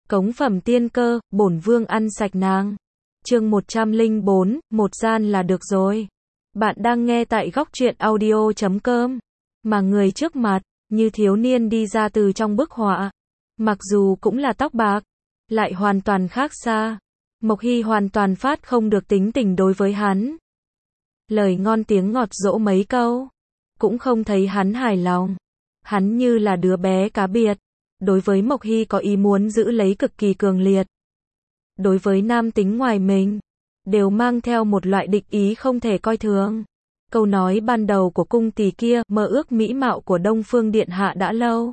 Cống phẩm tiên cơ, bổn vương ăn sạch nàng. Chương 104, một gian là được rồi. Bạn đang nghe tại góc truyện audio.com. Mà người trước mặt, như thiếu niên đi ra từ trong bức họa. Mặc dù cũng là tóc bạc, lại hoàn toàn khác xa. Mộc Hy hoàn toàn phát không được tính tình đối với hắn. Lời ngon tiếng ngọt dỗ mấy câu, cũng không thấy hắn hài lòng. Hắn như là đứa bé cá biệt. Đối với Mộc Hy có ý muốn giữ lấy cực kỳ cường liệt. Đối với nam tính ngoài mình, đều mang theo một loại địch ý không thể coi thường. Câu nói ban đầu của cung tỳ kia, mơ ước mỹ mạo của Đông Phương Điện Hạ đã lâu.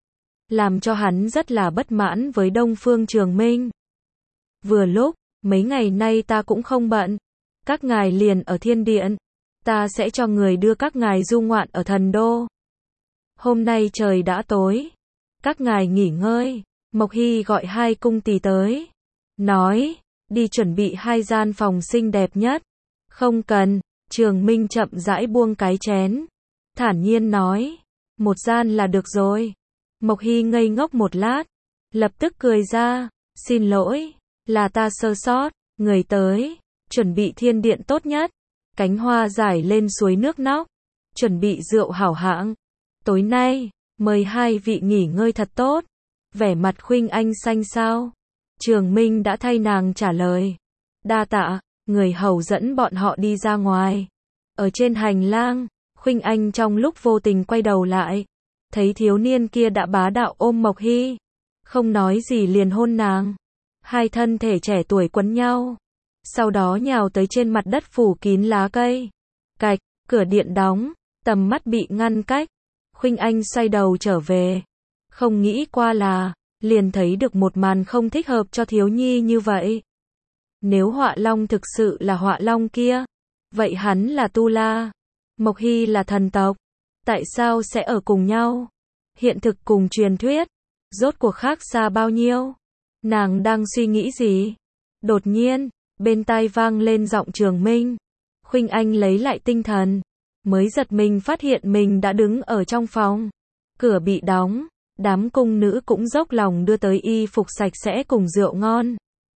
Làm cho hắn rất là bất mãn với Đông Phương Trường Minh. Vừa lúc, mấy ngày nay ta cũng không bận. Các ngài liền ở thiên điện. Ta sẽ cho người đưa các ngài du ngoạn ở thần đô. Hôm nay trời đã tối. Các ngài nghỉ ngơi. Mộc Hy gọi hai cung tỳ tới. Nói, đi chuẩn bị hai gian phòng xinh đẹp nhất. Không cần, Trường Minh chậm rãi buông cái chén. Thản nhiên nói, một gian là được rồi. Mộc Hy ngây ngốc một lát. Lập tức cười ra, xin lỗi, là ta sơ sót, người tới. Chuẩn bị thiên điện tốt nhất. Cánh hoa rải lên suối nước nóc. Chuẩn bị rượu hảo hạng. Tối nay, mời hai vị nghỉ ngơi thật tốt. Vẻ mặt Khuynh Anh xanh xao. Trường Minh đã thay nàng trả lời. Đa tạ, người hầu dẫn bọn họ đi ra ngoài. Ở trên hành lang, Khuynh Anh trong lúc vô tình quay đầu lại. Thấy thiếu niên kia đã bá đạo ôm Mộc Hy. Không nói gì liền hôn nàng. Hai thân thể trẻ tuổi quấn nhau. Sau đó nhào tới trên mặt đất phủ kín lá cây. Cạch, cửa điện đóng, tầm mắt bị ngăn cách. Khuynh Anh xoay đầu trở về. Không nghĩ qua là, liền thấy được một màn không thích hợp cho thiếu nhi như vậy. Nếu Họa Long thực sự là Họa Long kia, vậy hắn là Tu La, Mộc Hy là thần tộc. Tại sao sẽ ở cùng nhau? Hiện thực cùng truyền thuyết, rốt cuộc khác xa bao nhiêu? Nàng đang suy nghĩ gì? Đột nhiên, bên tai vang lên giọng Trường Minh. Khuynh Anh lấy lại tinh thần, mới giật mình phát hiện mình đã đứng ở trong phòng. Cửa bị đóng, đám cung nữ cũng dốc lòng đưa tới y phục sạch sẽ cùng rượu ngon.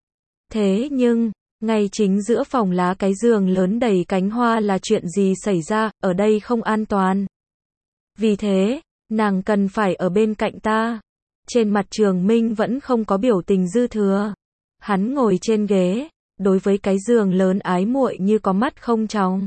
Thế nhưng, ngay chính giữa phòng lá cái giường lớn đầy cánh hoa là chuyện gì xảy ra, ở đây không an toàn. Vì thế, nàng cần phải ở bên cạnh ta. Trên mặt Trường Minh vẫn không có biểu tình dư thừa. Hắn ngồi trên ghế, đối với cái giường lớn ái muội như có mắt không tròng.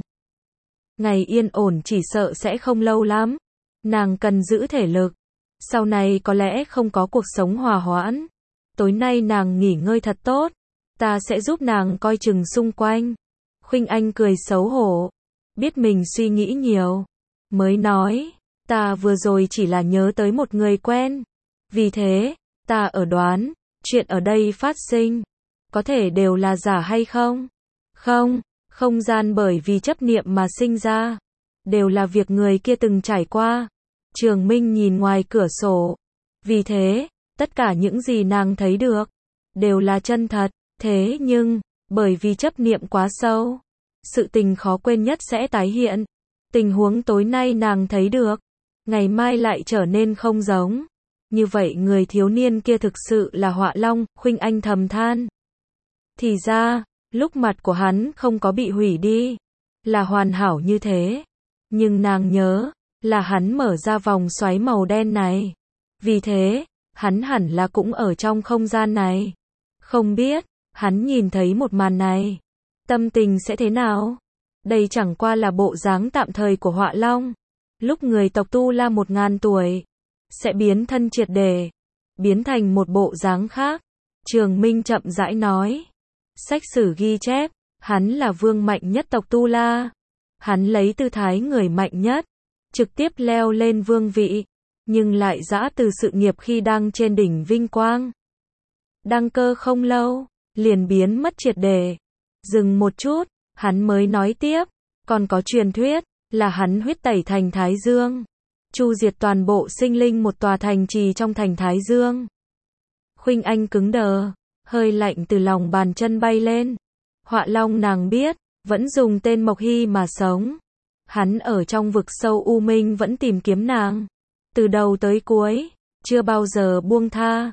Ngày yên ổn chỉ sợ sẽ không lâu lắm. Nàng cần giữ thể lực. Sau này có lẽ không có cuộc sống hòa hoãn. Tối nay nàng nghỉ ngơi thật tốt. Ta sẽ giúp nàng coi chừng xung quanh. Khuynh Anh cười xấu hổ. Biết mình suy nghĩ nhiều. Mới nói, ta vừa rồi chỉ là nhớ tới một người quen. Vì thế, ta ở đoán, chuyện ở đây phát sinh. Có thể đều là giả hay không? Không, không gian bởi vì chấp niệm mà sinh ra. Đều là việc người kia từng trải qua. Trường Minh nhìn ngoài cửa sổ. Vì thế, tất cả những gì nàng thấy được, đều là chân thật. Thế nhưng, bởi vì chấp niệm quá sâu, sự tình khó quên nhất sẽ tái hiện. Tình huống tối nay nàng thấy được, ngày mai lại trở nên không giống. Như vậy người thiếu niên kia thực sự là Họa Long, Khuynh Anh thầm than. Thì ra, lúc mặt của hắn không có bị hủy đi, là hoàn hảo như thế. Nhưng nàng nhớ, là hắn mở ra vòng xoáy màu đen này. Vì thế, hắn hẳn là cũng ở trong không gian này. Không biết, hắn nhìn thấy một màn này, tâm tình sẽ thế nào? Đây chẳng qua là bộ dáng tạm thời của Họa Long. Lúc người tộc Tu La 1000 tuổi, sẽ biến thân triệt để, biến thành một bộ dáng khác. Trường Minh chậm rãi nói. Sách sử ghi chép, hắn là vương mạnh nhất tộc Tu La. Hắn lấy tư thái người mạnh nhất, trực tiếp leo lên vương vị, nhưng lại giã từ sự nghiệp khi đang trên đỉnh vinh quang. Đăng cơ không lâu, liền biến mất triệt để. Dừng một chút, hắn mới nói tiếp, còn có truyền thuyết, là hắn huyết tẩy thành Thái Dương. Chu diệt toàn bộ sinh linh một tòa thành trì trong thành Thái Dương. Khuynh Anh cứng đờ, hơi lạnh từ lòng bàn chân bay lên. Họa Long nàng biết, vẫn dùng tên Mộc Hy mà sống. Hắn ở trong vực sâu u minh vẫn tìm kiếm nàng. Từ đầu tới cuối, chưa bao giờ buông tha.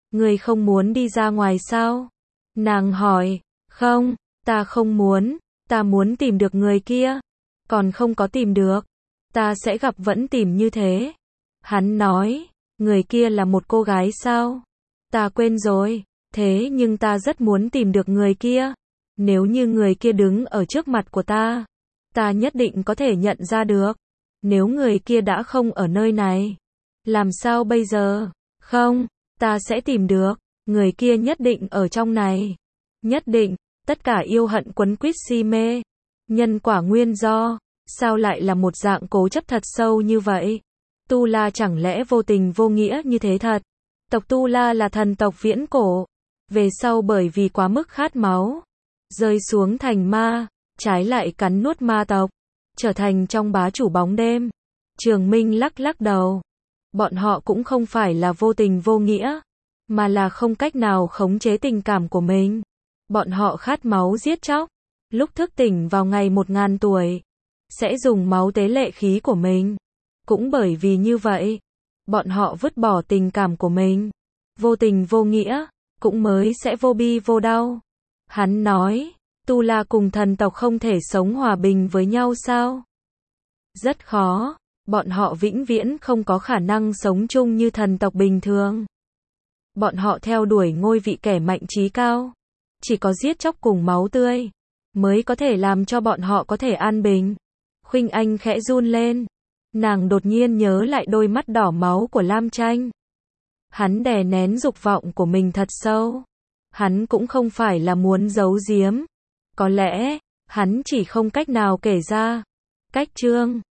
Ngươi không muốn đi ra ngoài sao? Nàng hỏi, không, ta không muốn, ta muốn tìm được người kia. Còn không có tìm được, ta sẽ gặp vẫn tìm như thế. Hắn nói, người kia là một cô gái sao? Ta quên rồi, thế nhưng ta rất muốn tìm được người kia. Nếu như người kia đứng ở trước mặt của ta nhất định có thể nhận ra được. Nếu người kia đã không ở nơi này, làm sao bây giờ? Không, ta sẽ tìm được, người kia nhất định ở trong này. Nhất định, tất cả yêu hận quấn quýt si mê. Nhân quả nguyên do, sao lại là một dạng cố chấp thật sâu như vậy? Tu La chẳng lẽ vô tình vô nghĩa như thế thật? Tộc Tu La là thần tộc viễn cổ. Về sau bởi vì quá mức khát máu, rơi xuống thành ma, trái lại cắn nuốt ma tộc, trở thành trong bá chủ bóng đêm. Trường Minh lắc lắc đầu. Bọn họ cũng không phải là vô tình vô nghĩa, mà là không cách nào khống chế tình cảm của mình. Bọn họ khát máu giết chóc. Lúc thức tỉnh vào ngày 1000 tuổi, sẽ dùng máu tế lệ khí của mình. Cũng bởi vì như vậy, bọn họ vứt bỏ tình cảm của mình. Vô tình vô nghĩa, cũng mới sẽ vô bi vô đau. Hắn nói, Tu La cùng thần tộc không thể sống hòa bình với nhau sao? Rất khó, bọn họ vĩnh viễn không có khả năng sống chung như thần tộc bình thường. Bọn họ theo đuổi ngôi vị kẻ mạnh trí cao. Chỉ có giết chóc cùng máu tươi, mới có thể làm cho bọn họ có thể an bình. Khuynh Anh khẽ run lên. Nàng đột nhiên nhớ lại đôi mắt đỏ máu của Lam Tranh. Hắn đè nén dục vọng của mình thật sâu. Hắn cũng không phải là muốn giấu giếm. Có lẽ, hắn chỉ không cách nào kể ra. Cách chương